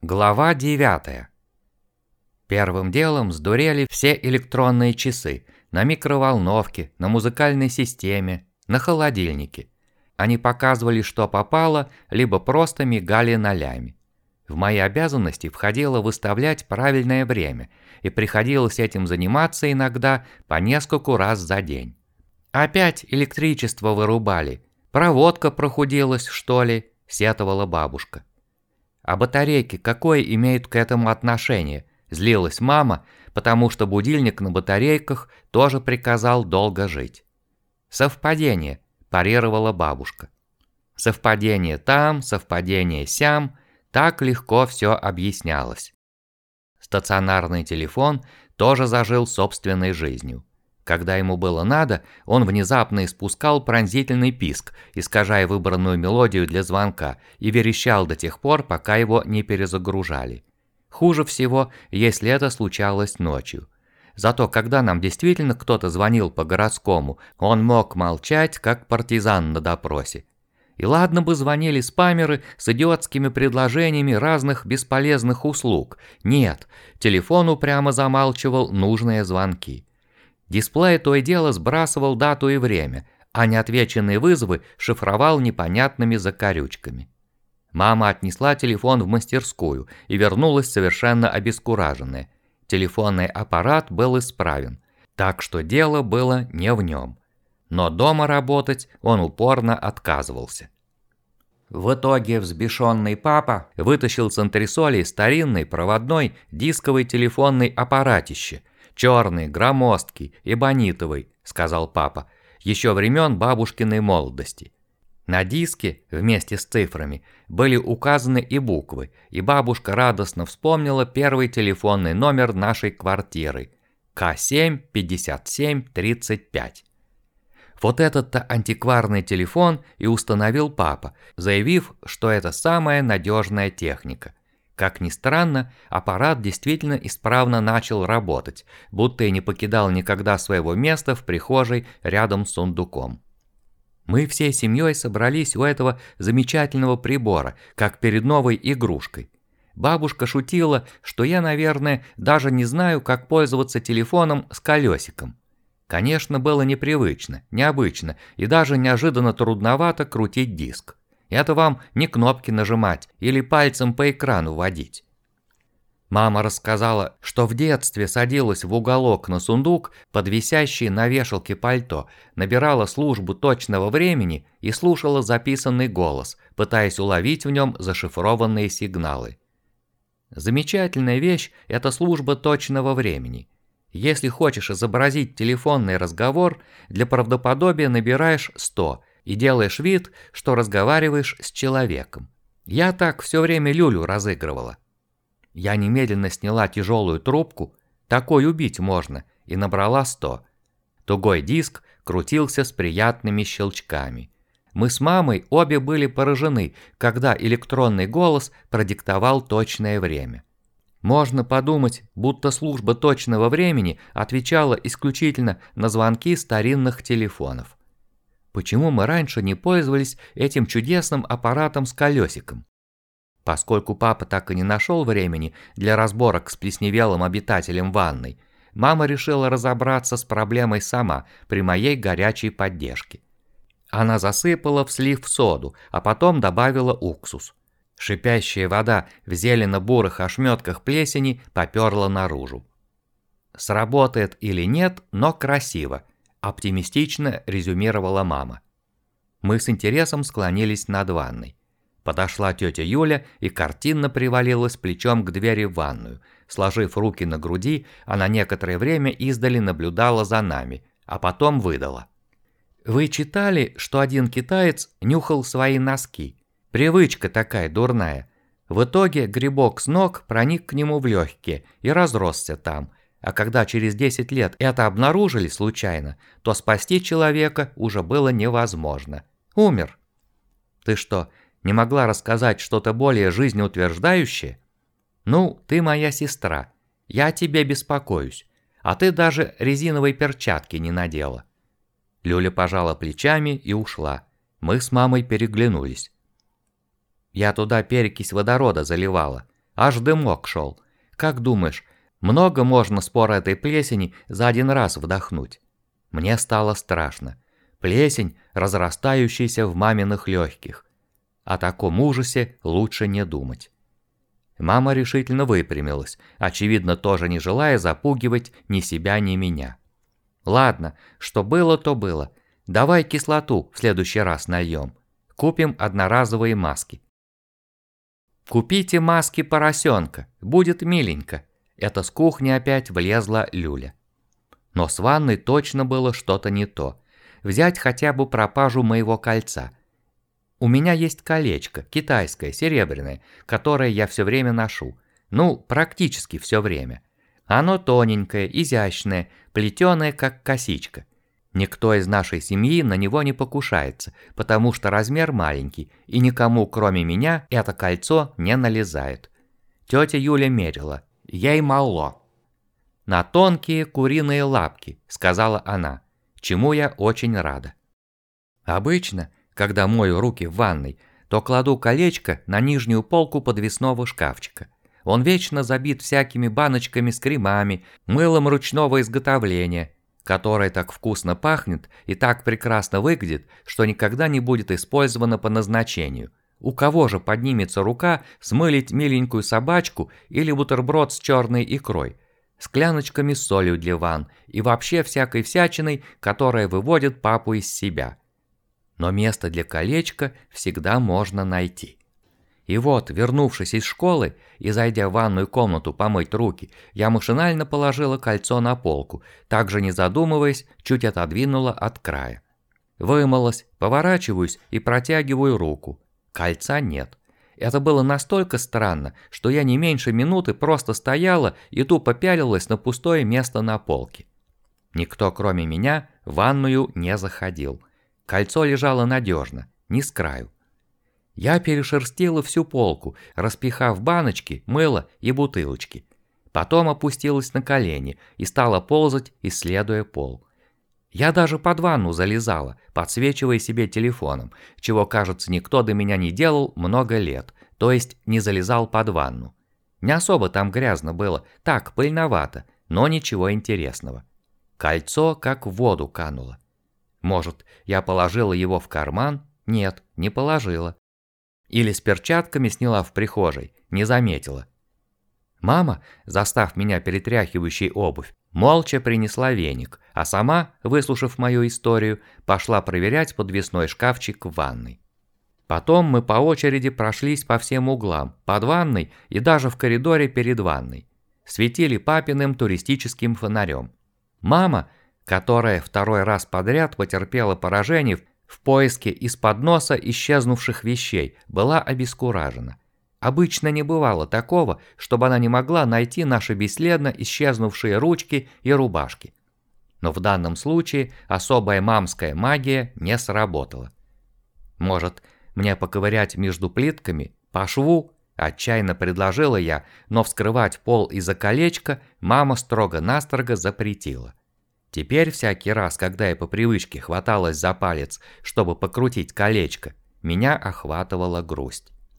Глава 9. Первым делом сдурели все электронные часы на микроволновке, на музыкальной системе, на холодильнике. Они показывали, что попало, либо просто мигали нолями. В мои обязанности входило выставлять правильное время, и приходилось этим заниматься иногда по нескольку раз за день. «Опять электричество вырубали. Проводка прохудилась, что ли?» – сетовала бабушка. «А батарейки какое имеют к этому отношение?» – злилась мама, потому что будильник на батарейках тоже приказал долго жить. «Совпадение», – парировала бабушка. «Совпадение там, совпадение сям», так легко все объяснялось. Стационарный телефон тоже зажил собственной жизнью. Когда ему было надо, он внезапно испускал пронзительный писк, искажая выбранную мелодию для звонка, и верещал до тех пор, пока его не перезагружали. Хуже всего, если это случалось ночью. Зато когда нам действительно кто-то звонил по городскому, он мог молчать, как партизан на допросе. И ладно бы звонили спамеры с идиотскими предложениями разных бесполезных услуг. Нет, телефон упрямо замалчивал нужные звонки. Дисплей то и дело сбрасывал дату и время, а неотвеченные вызовы шифровал непонятными закорючками. Мама отнесла телефон в мастерскую и вернулась совершенно обескураженная. Телефонный аппарат был исправен, так что дело было не в нем. Но дома работать он упорно отказывался. В итоге взбешенный папа вытащил с антресолей старинный проводной дисковый телефонный аппаратище. «Черный, громоздкий, эбонитовый», — сказал папа, еще времен бабушкиной молодости. На диске вместе с цифрами были указаны и буквы, и бабушка радостно вспомнила первый телефонный номер нашей квартиры – К7 57 35. Вот этот-то антикварный телефон и установил папа, заявив, что это самая надежная техника. Как ни странно, аппарат действительно исправно начал работать, будто и не покидал никогда своего места в прихожей рядом с сундуком. Мы всей семьей собрались у этого замечательного прибора, как перед новой игрушкой. Бабушка шутила, что я, наверное, даже не знаю, как пользоваться телефоном с колесиком. Конечно, было непривычно, необычно и даже неожиданно трудновато крутить диск. Это вам не кнопки нажимать или пальцем по экрану водить. Мама рассказала, что в детстве садилась в уголок на сундук, под висящий на вешалке пальто, набирала службу точного времени и слушала записанный голос, пытаясь уловить в нем зашифрованные сигналы. Замечательная вещь – это служба точного времени. Если хочешь изобразить телефонный разговор, для правдоподобия набираешь 100 и делаешь вид, что разговариваешь с человеком. Я так все время Люлю разыгрывала. Я немедленно сняла тяжелую трубку, такой убить можно, и набрала 100. Тугой диск крутился с приятными щелчками. Мы с мамой обе были поражены, когда электронный голос продиктовал точное время. Можно подумать, будто служба точного времени отвечала исключительно на звонки старинных телефонов. Почему мы раньше не пользовались этим чудесным аппаратом с колесиком? Поскольку папа так и не нашел времени для разборок с плесневелым обитателем ванной, мама решила разобраться с проблемой сама при моей горячей поддержке. Она засыпала в слив соду, а потом добавила уксус. Шипящая вода в зелено-бурых ошметках плесени поперла наружу. «Сработает или нет, но красиво», – оптимистично резюмировала мама. Мы с интересом склонились над ванной. Подошла тетя Юля и картинно привалилась плечом к двери в ванную. Сложив руки на груди, она некоторое время издали наблюдала за нами, а потом выдала. «Вы читали, что один китаец нюхал свои носки? Привычка такая дурная. В итоге грибок с ног проник к нему в легкие и разросся там. А когда через 10 лет это обнаружили случайно, то спасти человека уже было невозможно. Умер». «Ты что, не могла рассказать что-то более жизнеутверждающее?» «Ну, ты моя сестра. Я о тебе беспокоюсь. А ты даже резиновые перчатки не надела». Люля пожала плечами и ушла. Мы с мамой переглянулись. «Я туда перекись водорода заливала. Аж дымок шел. Как думаешь, много можно спор этой плесени за один раз вдохнуть? Мне стало страшно. Плесень, разрастающаяся в маминых легких. О таком ужасе лучше не думать. Мама решительно выпрямилась, очевидно, тоже не желая запугивать ни себя, ни меня. «Ладно, что было, то было. Давай кислоту в следующий раз нальем. Купим одноразовые маски». «Купите маски поросенка, будет миленько». Это с кухни опять влезла Люля. Но с ванной точно было что-то не то. Взять хотя бы пропажу моего кольца. У меня есть колечко, китайское, серебряное, которое я все время ношу. Ну, практически все время. Оно тоненькое, изящное, плетеное, как косичка. Никто из нашей семьи на него не покушается, потому что размер маленький, и никому, кроме меня, это кольцо не налезает. Тетя Юля мерила. Ей мало. «На тонкие куриные лапки», — сказала она, чему я очень рада. Обычно, когда мою руки в ванной, то кладу колечко на нижнюю полку подвесного шкафчика. Он вечно забит всякими баночками с кремами, мылом ручного изготовления, которое так вкусно пахнет и так прекрасно выглядит, что никогда не будет использовано по назначению. У кого же поднимется рука смылить миленькую собачку или бутерброд с черной икрой, скляночками с солью для ванн и вообще всякой всячиной, которая выводит папу из себя. Но место для колечка всегда можно найти. И вот, вернувшись из школы и зайдя в ванную комнату помыть руки, я машинально положила кольцо на полку, также не задумываясь, чуть отодвинула от края. Вымылась, поворачиваюсь и протягиваю руку. Кольца нет. Это было настолько странно, что я не меньше минуты просто стояла и тупо пялилась на пустое место на полке. Никто, кроме меня, в ванную не заходил. Кольцо лежало надежно, не с краю. Я перешерстила всю полку, распихав баночки, мыло и бутылочки. Потом опустилась на колени и стала ползать, исследуя пол. Я даже под ванну залезала, подсвечивая себе телефоном, чего, кажется, никто до меня не делал много лет, то есть не залезал под ванну. Не особо там грязно было, так, пыльновато, но ничего интересного. Кольцо как в воду кануло. Может, я положила его в карман? Нет, не положила. Или с перчатками сняла в прихожей, не заметила. Мама, застав меня перетряхивающей обувь, молча принесла веник, а сама, выслушав мою историю, пошла проверять подвесной шкафчик в ванной. Потом мы по очереди прошлись по всем углам, под ванной и даже в коридоре перед ванной. Светили папиным туристическим фонарем. Мама, которая второй раз подряд потерпела поражение в поиске из-под носа исчезнувших вещей, была обескуражена. Обычно не бывало такого, чтобы она не могла найти наши бесследно исчезнувшие ручки и рубашки. Но в данном случае особая мамская магия не сработала. Может, мне поковырять между плитками, по шву? Отчаянно предложила я, но вскрывать пол из-за колечка мама строго-настрого запретила. Теперь всякий раз, когда я по привычке хваталась за палец, чтобы покрутить колечко, меня охватывала грусть.